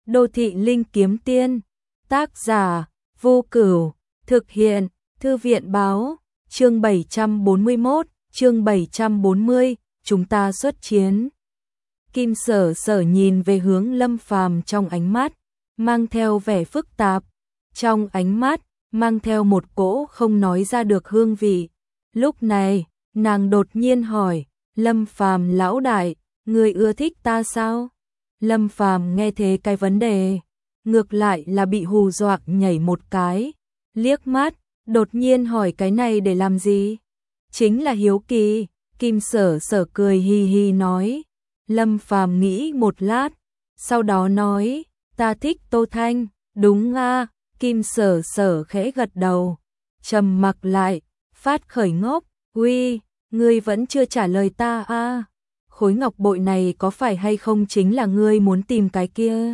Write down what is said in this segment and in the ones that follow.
Đô thị linh kiếm tiên. Tác giả Vô Cửu. Thực hiện Thư viện báo. Chương 741, chương 740, chúng ta xuất chiến. Kim Sở Sở nhìn về hướng Lâm Phàm trong ánh mắt, mang theo vẻ phức tạp. Trong ánh mắt, mang theo một cỗ không nói ra được hương vị. Lúc này, nàng đột nhiên hỏi, Lâm Phàm lão đại, ngươi ưa thích ta sao? Lâm Phàm nghe thế cái vấn đề, ngược lại là bị hù dọa nhảy một cái, liếc mắt, đột nhiên hỏi cái này để làm gì? Chính là hiếu kỳ. Kim Sở Sở cười hi hi nói. Lâm Phàm nghĩ một lát, sau đó nói, ta thích Tô Thanh. Đúng a. Kim Sở Sở khẽ gật đầu, trầm mặc lại, phát khởi ngốc, uy, ngươi vẫn chưa trả lời ta a. Khối ngọc bội này có phải hay không chính là ngươi muốn tìm cái kia?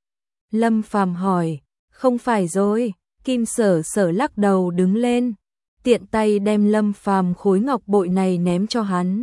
Lâm Phàm hỏi. Không phải rồi. Kim Sở Sở lắc đầu đứng lên, tiện tay đem Lâm Phàm khối ngọc bội này ném cho hắn.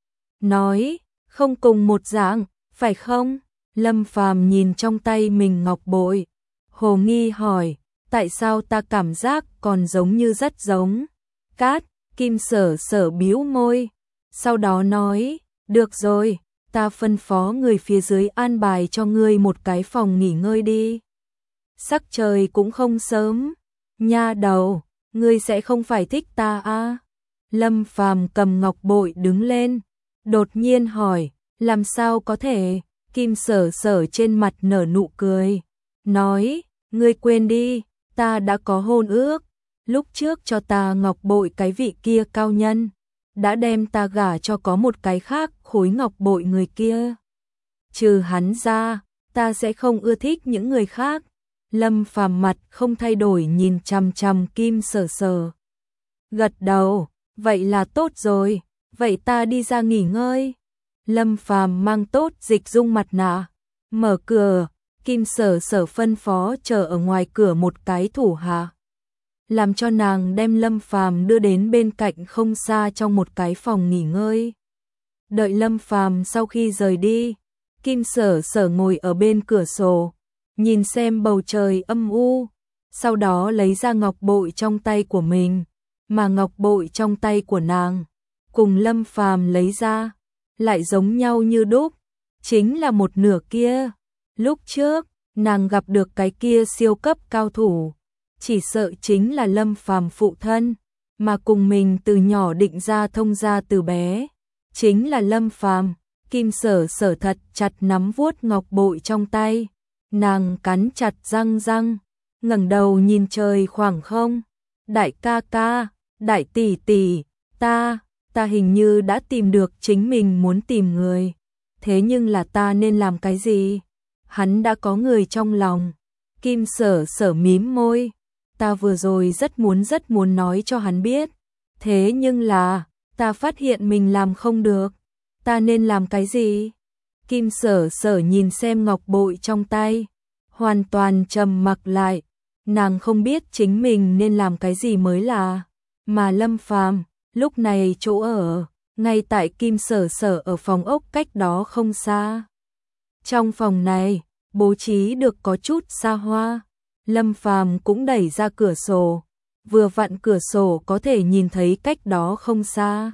Nói, không cùng một dạng, phải không? Lâm Phàm nhìn trong tay mình ngọc bội, hồ nghi hỏi, tại sao ta cảm giác còn giống như rất giống? Cát. Kim Sở Sở bĩu môi, sau đó nói, được rồi, ta phân phó người phía dưới an bài cho ngươi một cái phòng nghỉ ngơi đi. Sắc trời cũng không sớm. Nha đầu, ngươi sẽ không phải thích ta à? Lâm Phàm cầm ngọc bội đứng lên, đột nhiên hỏi, làm sao có thể? Kim Sở Sở trên mặt nở nụ cười, nói, ngươi quên đi, ta đã có hôn ước, lúc trước cho ta ngọc bội cái vị kia cao nhân, đã đem ta gả cho có một cái khác khối ngọc bội người kia. Trừ hắn ra, ta sẽ không ưa thích những người khác. Lâm Phàm mặt không thay đổi nhìn chằm chằm Kim Sở Sở. Gật đầu, vậy là tốt rồi, vậy ta đi ra nghỉ ngơi. Lâm Phàm mang tốt dịch dung mặt nạ, mở cửa, Kim Sở Sở phân phó chờ ở ngoài cửa một cái thủ hạ, làm cho nàng đem Lâm Phàm đưa đến bên cạnh không xa trong một cái phòng nghỉ ngơi. Đợi Lâm Phàm sau khi rời đi, Kim Sở Sở ngồi ở bên cửa sổ, nhìn xem bầu trời âm u, sau đó lấy ra ngọc bội trong tay của mình, mà ngọc bội trong tay của nàng cùng Lâm Phàm lấy ra lại giống nhau như đúc, chính là một nửa kia. Lúc trước, nàng gặp được cái kia siêu cấp cao thủ, chỉ sợ chính là Lâm Phàm phụ thân, mà cùng mình từ nhỏ định ra thông gia từ bé, chính là Lâm Phàm. Kim Sở Sở thật chặt nắm vuốt ngọc bội trong tay, nàng cắn chặt răng, ngẩng đầu nhìn trời khoảng không. Đại ca ca, đại tỷ tỷ, ta hình như đã tìm được chính mình muốn tìm người. Thế nhưng là ta nên làm cái gì? Hắn đã có người trong lòng. Kim Sở Sở mím môi, ta vừa rồi rất muốn nói cho hắn biết. Thế nhưng là, ta phát hiện mình làm không được. Ta nên làm cái gì? Kim Sở Sở nhìn xem ngọc bội trong tay, hoàn toàn trầm mặc lại. Nàng không biết chính mình nên làm cái gì mới là. Mà Lâm Phàm lúc này chỗ ở, ngay tại Kim Sở Sở ở phòng ốc cách đó không xa. Trong phòng này, bố trí được có chút xa hoa. Lâm Phàm cũng đẩy ra cửa sổ, vừa vặn cửa sổ có thể nhìn thấy cách đó không xa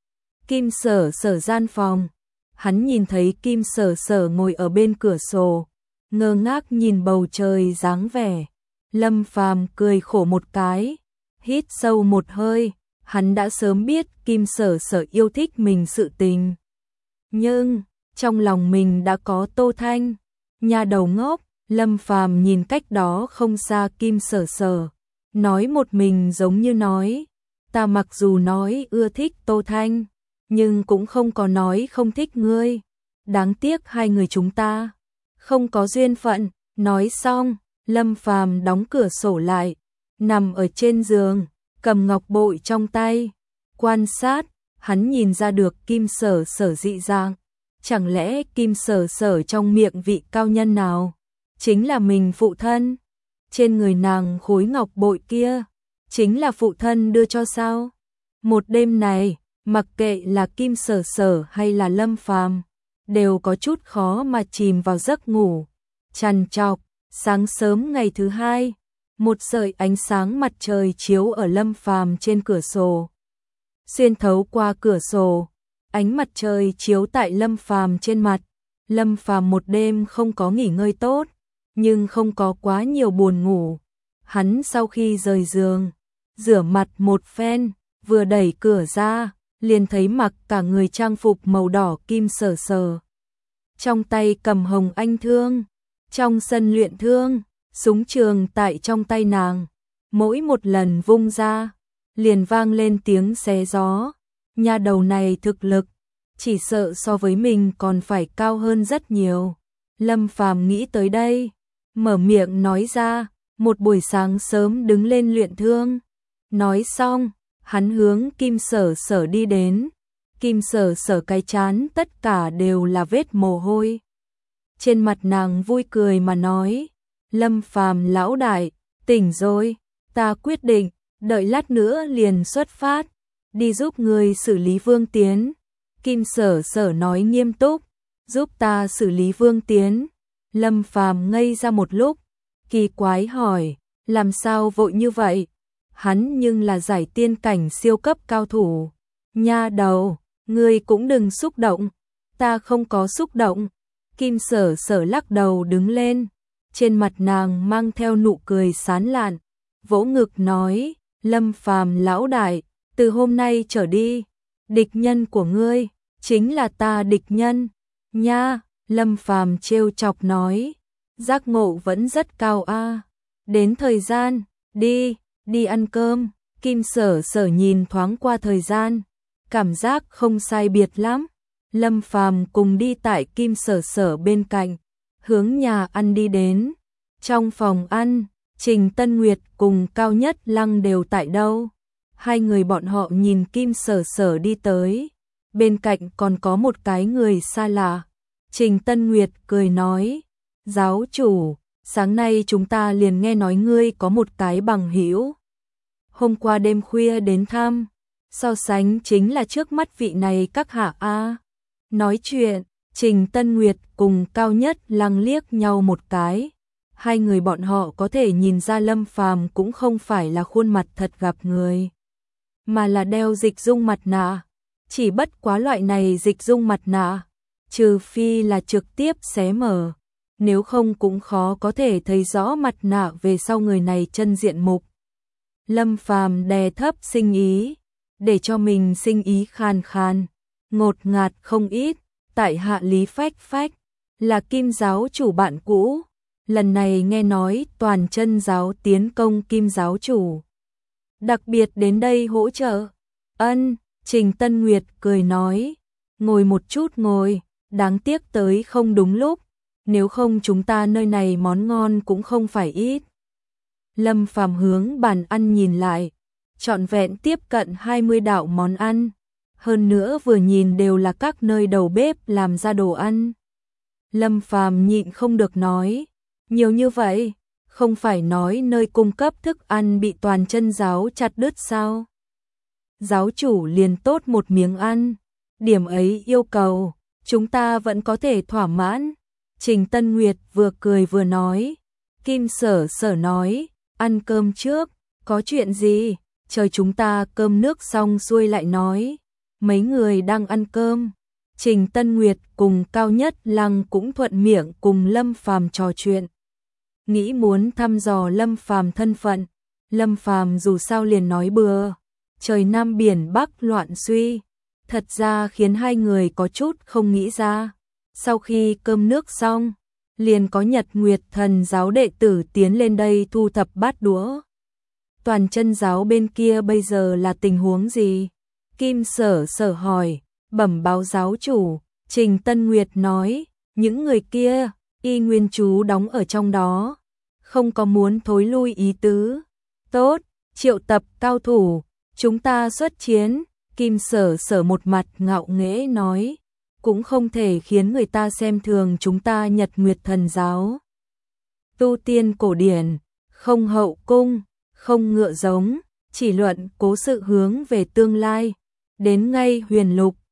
Kim Sở Sở gian phòng. Hắn nhìn thấy Kim Sở Sở ngồi ở bên cửa sổ, ngơ ngác nhìn bầu trời dáng vẻ. Lâm Phàm cười khổ một cái, hít sâu một hơi, hắn đã sớm biết Kim Sở Sở yêu thích mình sự tình. Nhưng, trong lòng mình đã có Tô Thanh. Nhà đầu ngốc. Lâm Phàm nhìn cách đó không xa Kim Sở Sở, nói một mình giống như nói, ta mặc dù nói ưa thích Tô Thanh, nhưng cũng không có nói không thích ngươi. Đáng tiếc hai người chúng ta không có duyên phận. Nói xong, Lâm Phàm đóng cửa sổ lại, nằm ở trên giường, cầm ngọc bội trong tay, quan sát. Hắn nhìn ra được Kim Sở Sở dị dạng. Chẳng lẽ Kim Sở Sở trong miệng vị cao nhân nào chính là mình phụ thân? Trên người nàng khối ngọc bội kia chính là phụ thân đưa cho sao? Một đêm này, mặc kệ là Kim Sở Sở hay là Lâm Phàm, đều có chút khó mà chìm vào giấc ngủ. trằn trọc. Sáng sớm ngày thứ hai, một sợi ánh sáng mặt trời chiếu ở Lâm Phàm trên cửa sổ. Xuyên thấu qua cửa sổ, ánh mặt trời chiếu tại Lâm Phàm trên mặt. Lâm Phàm một đêm không có nghỉ ngơi tốt, nhưng không có quá nhiều buồn ngủ. Hắn sau khi rời giường, rửa mặt một phen, vừa đẩy cửa ra, liền thấy mặc cả người trang phục màu đỏ kim Sở Sở. Trong tay cầm hồng anh thương, trong sân luyện thương, súng trường tại trong tay nàng, mỗi một lần vung ra, liền vang lên tiếng xé gió. Nha đầu này thực lực, chỉ sợ so với mình còn phải cao hơn rất nhiều. Lâm Phàm nghĩ tới đây, mở miệng nói ra, một buổi sáng sớm đứng lên luyện thương. Nói xong, hắn hướng Kim Sở Sở đi đến. Kim Sở Sở cái trán tất cả đều là vết mồ hôi. Trên mặt nàng vui cười mà nói, Lâm Phàm lão đại, tỉnh rồi, ta quyết định, đợi lát nữa liền xuất phát, đi giúp người xử lý Vương Tiến. Kim Sở Sở nói nghiêm túc, giúp ta xử lý Vương Tiến. Lâm Phàm ngây ra một lúc, kỳ quái hỏi, làm sao vội như vậy? Hắn nhưng là giải tiên cảnh siêu cấp cao thủ. Nha đầu, ngươi cũng đừng xúc động. Ta không có xúc động. Kim Sở Sở lắc đầu đứng lên, trên mặt nàng mang theo nụ cười sán lạn, vỗ ngực nói, Lâm Phàm lão đại, từ hôm nay trở đi, địch nhân của ngươi chính là ta địch nhân. Nha, Lâm Phàm trêu chọc nói, giác ngộ vẫn rất cao a. Đến thời gian, đi ăn cơm. Kim Sở Sở nhìn thoáng qua thời gian, cảm giác không sai biệt lắm. Lâm Phàm cùng đi tại Kim Sở Sở bên cạnh, hướng nhà ăn đi đến. Trong phòng ăn, Trình Tân Nguyệt cùng Cao Nhất Lăng đều tại đâu. Hai người bọn họ nhìn Kim Sở Sở đi tới, bên cạnh còn có một cái người xa lạ. Trình Tân Nguyệt cười nói, giáo chủ, sáng nay chúng ta liền nghe nói ngươi có một cái bằng hữu. Hôm qua đêm khuya đến thăm, so sánh chính là trước mắt vị này các hạ a. Nói chuyện, Trình Tân Nguyệt cùng Cao Nhất Lăng liếc nhau một cái. Hai người bọn họ có thể nhìn ra Lâm Phàm cũng không phải là khuôn mặt thật gặp người, mà là đeo dịch dung mặt nạ. Chỉ bất quá loại này dịch dung mặt nạ, trừ phi là trực tiếp xé mở, nếu không cũng khó có thể thấy rõ mặt nạ về sau người này chân diện mục. Lâm Phàm đè thấp sinh ý, để cho mình sinh ý khàn khàn, ngột ngạt không ít. Tại hạ Lý Phách Phách, là Kim giáo chủ bạn cũ, lần này nghe nói toàn chân giáo tiến công Kim giáo chủ, đặc biệt đến đây hỗ trợ. Ân, Trình Tân Nguyệt cười nói, ngồi một chút ngồi, đáng tiếc tới không đúng lúc, nếu không chúng ta nơi này món ngon cũng không phải ít. Lâm Phàm hướng bàn ăn nhìn lại, trọn vẹn tiếp cận 20 đạo món ăn, hơn nữa vừa nhìn đều là các nơi đầu bếp làm ra đồ ăn. Lâm Phàm nhịn không được nói, nhiều như vậy, không phải nói nơi cung cấp thức ăn bị toàn chân giáo chặt đứt sao? Giáo chủ liền tốt một miếng ăn, điểm ấy yêu cầu, chúng ta vẫn có thể thỏa mãn. Trình Tân Nguyệt vừa cười vừa nói. Kim Sở Sở nói, ăn cơm trước, có chuyện gì, chờ chúng ta cơm nước xong xuôi lại nói. Mấy người đang ăn cơm, Trình Tân Nguyệt cùng Cao Nhất Lăng cũng thuận miệng cùng Lâm Phàm trò chuyện, nghĩ muốn thăm dò Lâm Phàm thân phận. Lâm Phàm dù sao liền nói bừa, trời Nam biển Bắc loạn suy, thật ra khiến hai người có chút không nghĩ ra. Sau khi cơm nước xong, liền có Nhật Nguyệt Thần giáo đệ tử tiến lên đây thu thập bát đũa. Toàn chân giáo bên kia bây giờ là tình huống gì? Kim Sở Sở hỏi. Bẩm báo giáo chủ, Trình Tân Nguyệt nói, những người kia, y nguyên chú đóng ở trong đó, không có muốn thối lui ý tứ. Tốt, triệu tập cao thủ, chúng ta xuất chiến. Kim Sở Sở một mặt ngạo nghễ nói, cũng không thể khiến người ta xem thường chúng ta Nhật Nguyệt Thần giáo. Tu tiên cổ điển, không hậu cung, không ngựa giống, chỉ luận cố sự hướng về tương lai, đến ngay huyền lục,